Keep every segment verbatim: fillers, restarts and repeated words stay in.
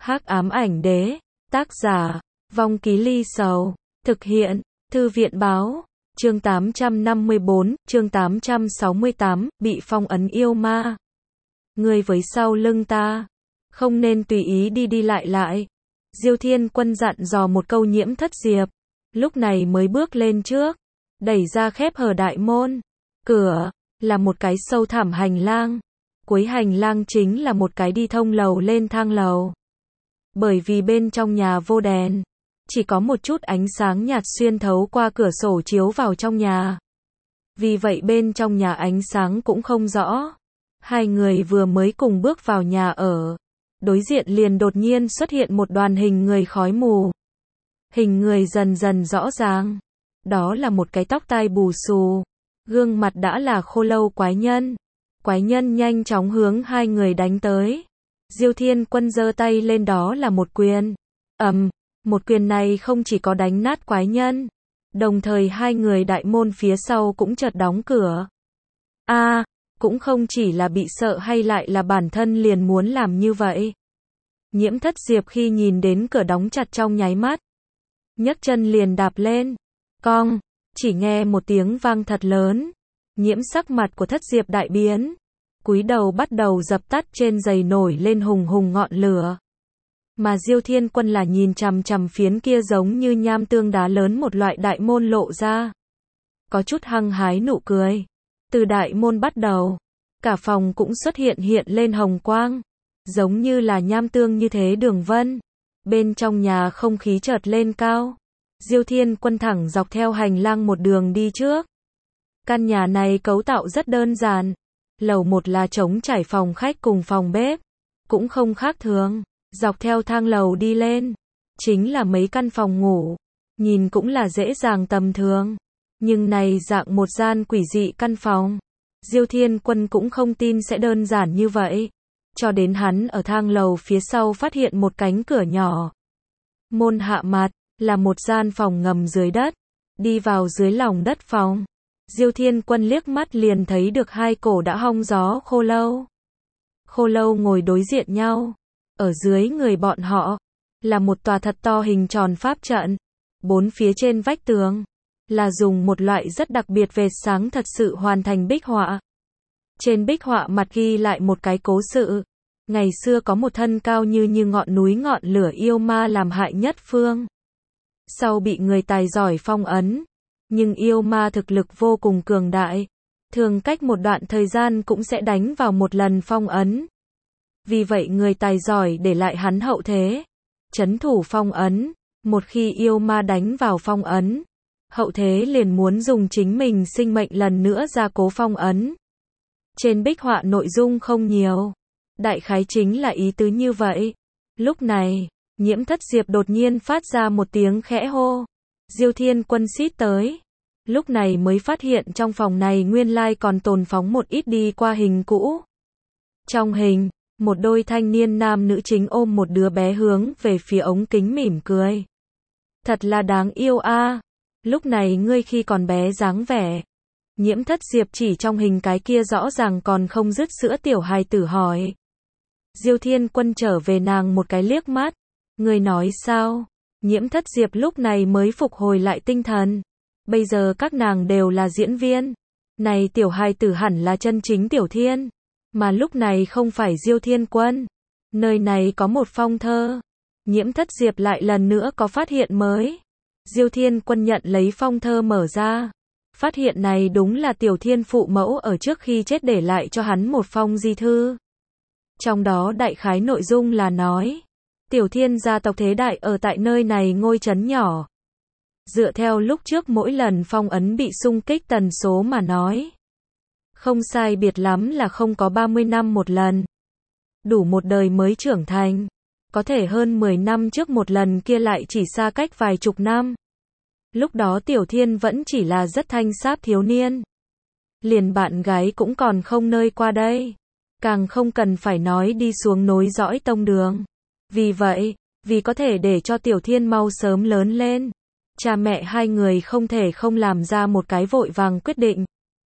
Hắc ám ảnh đế, tác giả, Vong Ký Ly Sầu, thực hiện, Thư viện báo, chương tám trăm năm mươi bốn, chương tám trăm sáu mươi tám, bị phong ấn yêu ma. Người với sau lưng ta, không nên tùy ý đi đi lại lại. Diêu Thiên Quân dặn dò một câu Nhiễm Thất Diệp, lúc này mới bước lên trước, đẩy ra khép hở đại môn. Cửa, là một cái sâu thẳm hành lang. Cuối hành lang chính là một cái đi thông lầu lên thang lầu. Bởi vì bên trong nhà vô đèn, chỉ có một chút ánh sáng nhạt xuyên thấu qua cửa sổ chiếu vào trong nhà. Vì vậy bên trong nhà ánh sáng cũng không rõ. Hai người vừa mới cùng bước vào nhà ở, đối diện liền đột nhiên xuất hiện một đoàn hình người khói mù. Hình người dần dần rõ ràng. Đó là một cái tóc tai bù xù, gương mặt đã là khô lâu quái nhân. Quái nhân nhanh chóng hướng hai người đánh tới. Diêu Thiên Quân giơ tay lên, đó là một quyền. Ầm, một quyền này không chỉ có đánh nát quái nhân, đồng thời hai người đại môn phía sau cũng chợt đóng cửa. A, à, cũng không chỉ là bị sợ hay lại là bản thân liền muốn làm như vậy. Nhiễm Thất Diệp khi nhìn đến cửa đóng chặt trong nháy mắt, nhấc chân liền đạp lên. Cong, chỉ nghe một tiếng vang thật lớn. Nhiễm sắc mặt của Thất Diệp đại biến, cúi đầu bắt đầu dập tắt trên giày nổi lên hùng hùng ngọn lửa. Mà Diêu Thiên Quân là nhìn chằm chằm phiến kia giống như nham tương đá lớn một loại đại môn lộ ra. Có chút hăng hái nụ cười. Từ đại môn bắt đầu, cả phòng cũng xuất hiện hiện lên hồng quang, giống như là nham tương như thế đường vân. Bên trong nhà không khí chợt lên cao. Diêu Thiên Quân thẳng dọc theo hành lang một đường đi trước. Căn nhà này cấu tạo rất đơn giản. Lầu một là trống trải phòng khách cùng phòng bếp, cũng không khác thường. Dọc theo thang lầu đi lên, chính là mấy căn phòng ngủ, nhìn cũng là dễ dàng tầm thường. Nhưng này dạng một gian quỷ dị căn phòng, Diêu Thiên Quân cũng không tin sẽ đơn giản như vậy. Cho đến hắn ở thang lầu phía sau phát hiện một cánh cửa nhỏ. Môn hạ mặt, là một gian phòng ngầm dưới đất. Đi vào dưới lòng đất phòng, Diêu Thiên Quân liếc mắt liền thấy được hai cổ đã hong gió khô lâu. Khô lâu ngồi đối diện nhau. Ở dưới người bọn họ, là một tòa thật to hình tròn pháp trận. Bốn phía trên vách tường, là dùng một loại rất đặc biệt vệt sáng thật sự hoàn thành bích họa. Trên bích họa mặt ghi lại một cái cố sự. Ngày xưa có một thân cao như như ngọn núi ngọn lửa yêu ma làm hại nhất phương. Sau bị người tài giỏi phong ấn. Nhưng yêu ma thực lực vô cùng cường đại. Thường cách một đoạn thời gian cũng sẽ đánh vào một lần phong ấn. Vì vậy người tài giỏi để lại hắn hậu thế, trấn thủ phong ấn. Một khi yêu ma đánh vào phong ấn, hậu thế liền muốn dùng chính mình sinh mệnh lần nữa gia cố phong ấn. Trên bích họa nội dung không nhiều, đại khái chính là ý tứ như vậy. Lúc này, Nhiễm Thất Diệp đột nhiên phát ra một tiếng khẽ hô. Diêu Thiên Quân xít tới, lúc này mới phát hiện trong phòng này nguyên lai còn tồn phóng một ít đi qua hình cũ. Trong hình, một đôi thanh niên nam nữ chính ôm một đứa bé hướng về phía ống kính mỉm cười. Thật là đáng yêu a. À. Lúc này ngươi khi còn bé dáng vẻ. Nhiễm Thất Diệp chỉ trong hình cái kia rõ ràng còn không dứt sữa tiểu hài tử hỏi. Diêu Thiên Quân trở về nàng một cái liếc mắt. Ngươi nói sao? Nhiễm Thất Diệp lúc này mới phục hồi lại tinh thần. Bây giờ các nàng đều là diễn viên. Này tiểu hài tử hẳn là chân chính Tiểu Thiên. Mà lúc này không phải Diêu Thiên Quân. Nơi này có một phong thơ. Nhiễm Thất Diệp lại lần nữa có phát hiện mới. Diêu Thiên Quân nhận lấy phong thơ mở ra. Phát hiện này đúng là Tiểu Thiên phụ mẫu ở trước khi chết để lại cho hắn một phong di thư. Trong đó đại khái nội dung là nói. Tiểu Thiên gia tộc thế đại ở tại nơi này ngôi trấn nhỏ. Dựa theo lúc trước mỗi lần phong ấn bị xung kích tần số mà nói. Không sai biệt lắm là không có ba mươi năm một lần. Đủ một đời mới trưởng thành. Có thể hơn mười năm trước một lần kia lại chỉ xa cách vài chục năm. Lúc đó Tiểu Thiên vẫn chỉ là rất thanh sáp thiếu niên. Liền bạn gái cũng còn không nơi qua đây. Càng không cần phải nói đi xuống nối dõi tông đường. Vì vậy, vì có thể để cho Tiểu Thiên mau sớm lớn lên, cha mẹ hai người không thể không làm ra một cái vội vàng quyết định.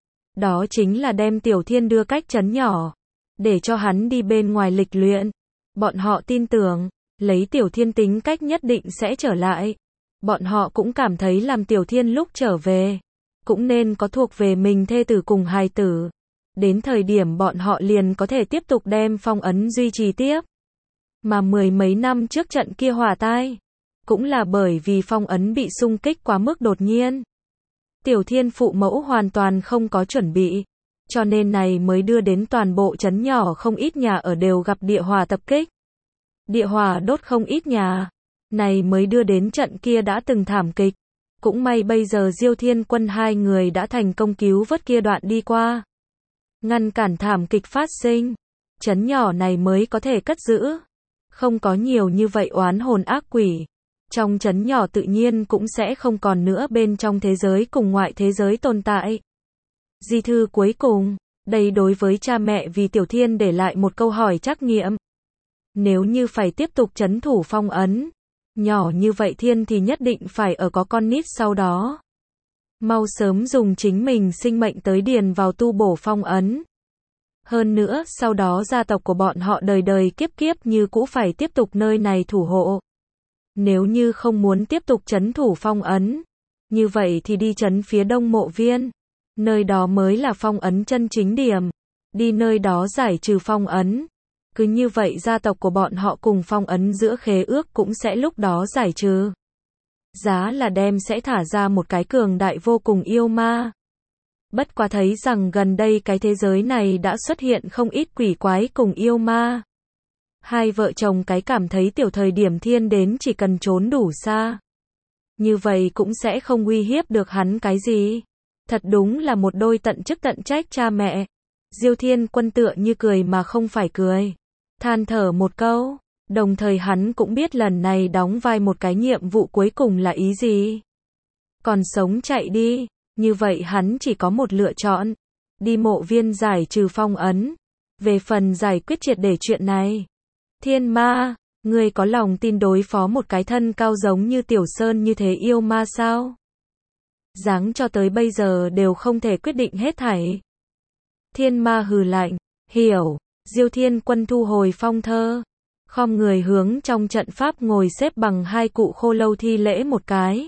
Đó chính là đem Tiểu Thiên đưa cách trấn nhỏ, để cho hắn đi bên ngoài lịch luyện. Bọn họ tin tưởng, Lấy Tiểu Thiên tính cách nhất định sẽ trở lại. Bọn họ cũng cảm thấy làm Tiểu Thiên lúc trở về, cũng nên có thuộc về mình thê tử cùng hài tử. Đến thời điểm bọn họ liền có thể tiếp tục đem phong ấn duy trì tiếp. Mà mười mấy năm trước trận kia hỏa tai, cũng là bởi vì phong ấn bị xung kích quá mức đột nhiên. Tiểu Thiên phụ mẫu hoàn toàn không có chuẩn bị, cho nên này mới đưa đến toàn bộ trấn nhỏ không ít nhà ở đều gặp địa hỏa tập kích. Địa hỏa đốt không ít nhà, này mới đưa đến trận kia đã từng thảm kịch. Cũng may bây giờ Diêu Thiên Quân hai người đã thành công cứu vớt kia đoạn đi qua, ngăn cản thảm kịch phát sinh, trấn nhỏ này mới có thể cất giữ, không có nhiều như vậy oán hồn ác quỷ. Trong trấn nhỏ tự nhiên cũng sẽ không còn nữa bên trong thế giới cùng ngoại thế giới tồn tại. Di thư cuối cùng, đây đối với cha mẹ vì Tiểu Thiên để lại một câu hỏi trắc nghiệm. Nếu như phải tiếp tục trấn thủ phong ấn, nhỏ như vậy Thiên thì nhất định phải ở có con nít sau đó. Mau sớm dùng chính mình sinh mệnh tới điền vào tu bổ phong ấn. Hơn nữa, sau đó gia tộc của bọn họ đời đời kiếp kiếp như cũ phải tiếp tục nơi này thủ hộ. Nếu như không muốn tiếp tục trấn thủ phong ấn, như vậy thì đi trấn phía đông mộ viên. Nơi đó mới là phong ấn chân chính điểm. Đi nơi đó giải trừ phong ấn. Cứ như vậy gia tộc của bọn họ cùng phong ấn giữa khế ước cũng sẽ lúc đó giải trừ. Giá là đem sẽ thả ra một cái cường đại vô cùng yêu ma. Bất quá thấy rằng gần đây cái thế giới này đã xuất hiện không ít quỷ quái cùng yêu ma. Hai vợ chồng cái cảm thấy tiểu thời điểm Thiên đến chỉ cần trốn đủ xa, như vậy cũng sẽ không uy hiếp được hắn cái gì. Thật đúng là một đôi tận chức tận trách cha mẹ. Diêu Thiên Quân tựa như cười mà không phải cười, than thở một câu, đồng thời hắn cũng biết lần này đóng vai một cái nhiệm vụ cuối cùng là ý gì. Còn sống chạy đi, như vậy hắn chỉ có một lựa chọn, đi mộ viên giải trừ phong ấn. Về phần giải quyết triệt để chuyện này, Thiên ma, ngươi có lòng tin đối phó một cái thân cao giống như Tiểu Sơn như thế yêu ma sao? Dáng cho tới bây giờ đều không thể quyết định hết thảy. Thiên ma hừ lạnh, hiểu. Diêu Thiên Quân thu hồi phong thơ, khom người hướng trong trận pháp ngồi xếp bằng hai cụ khô lâu thi lễ một cái.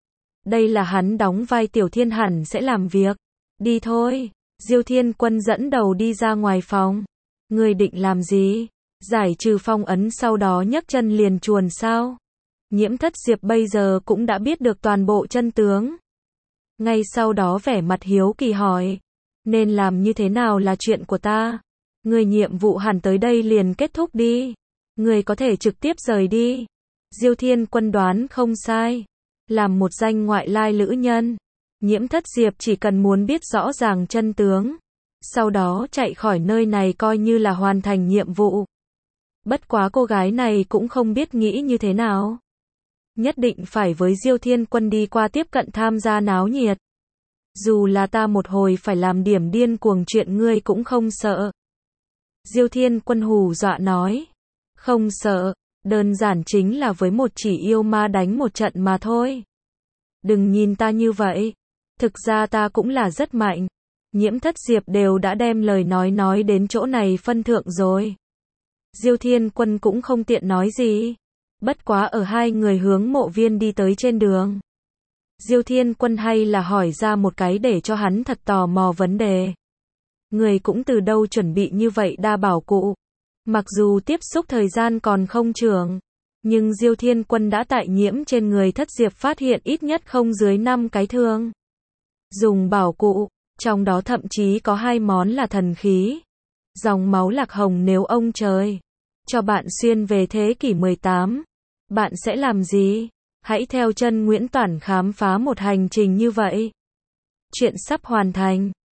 Đây là hắn đóng vai Tiểu Thiên hẳn sẽ làm việc. Đi thôi. Diêu Thiên Quân dẫn đầu đi ra ngoài phòng. Ngươi định làm gì? Giải trừ phong ấn sau đó nhấc chân liền chuồn sao? Nhiễm Thất Diệp bây giờ cũng đã biết được toàn bộ chân tướng. Ngay sau đó vẻ mặt hiếu kỳ hỏi, nên làm như thế nào là chuyện của ta? Người nhiệm vụ hẳn tới đây liền kết thúc đi. Người có thể trực tiếp rời đi. Diêu Thiên Quân đoán không sai. Làm một danh ngoại lai lữ nhân, Nhiễm Thất Diệp chỉ cần muốn biết rõ ràng chân tướng, sau đó chạy khỏi nơi này coi như là hoàn thành nhiệm vụ. Bất quá cô gái này cũng không biết nghĩ như thế nào. Nhất định phải với Diêu Thiên Quân đi qua tiếp cận tham gia náo nhiệt. Dù là ta một hồi phải làm điểm điên cuồng chuyện ngươi cũng không sợ. Diêu Thiên Quân hù dọa nói. Không sợ, đơn giản chính là với một chỉ yêu ma đánh một trận mà thôi. Đừng nhìn ta như vậy. Thực ra ta cũng là rất mạnh. Nhiễm Thất Diệp đều đã đem lời nói nói đến chỗ này phân thượng rồi. Diêu Thiên Quân cũng không tiện nói gì. Bất quá ở hai người hướng mộ viên đi tới trên đường, Diêu Thiên Quân hay là hỏi ra một cái để cho hắn thật tò mò vấn đề. Người cũng từ đâu chuẩn bị như vậy đa bảo cụ? Mặc dù tiếp xúc thời gian còn không trường, nhưng Diêu Thiên Quân đã tại Nhiễm trên người Thất Diệp phát hiện ít nhất không dưới năm cái thương. Dùng bảo cụ, trong đó thậm chí có hai món là thần khí. Dòng máu lạc hồng nếu ông trời cho bạn xuyên về thế kỷ mười tám, bạn sẽ làm gì? Hãy theo chân Nguyễn Toản khám phá một hành trình như vậy. Chuyện sắp hoàn thành.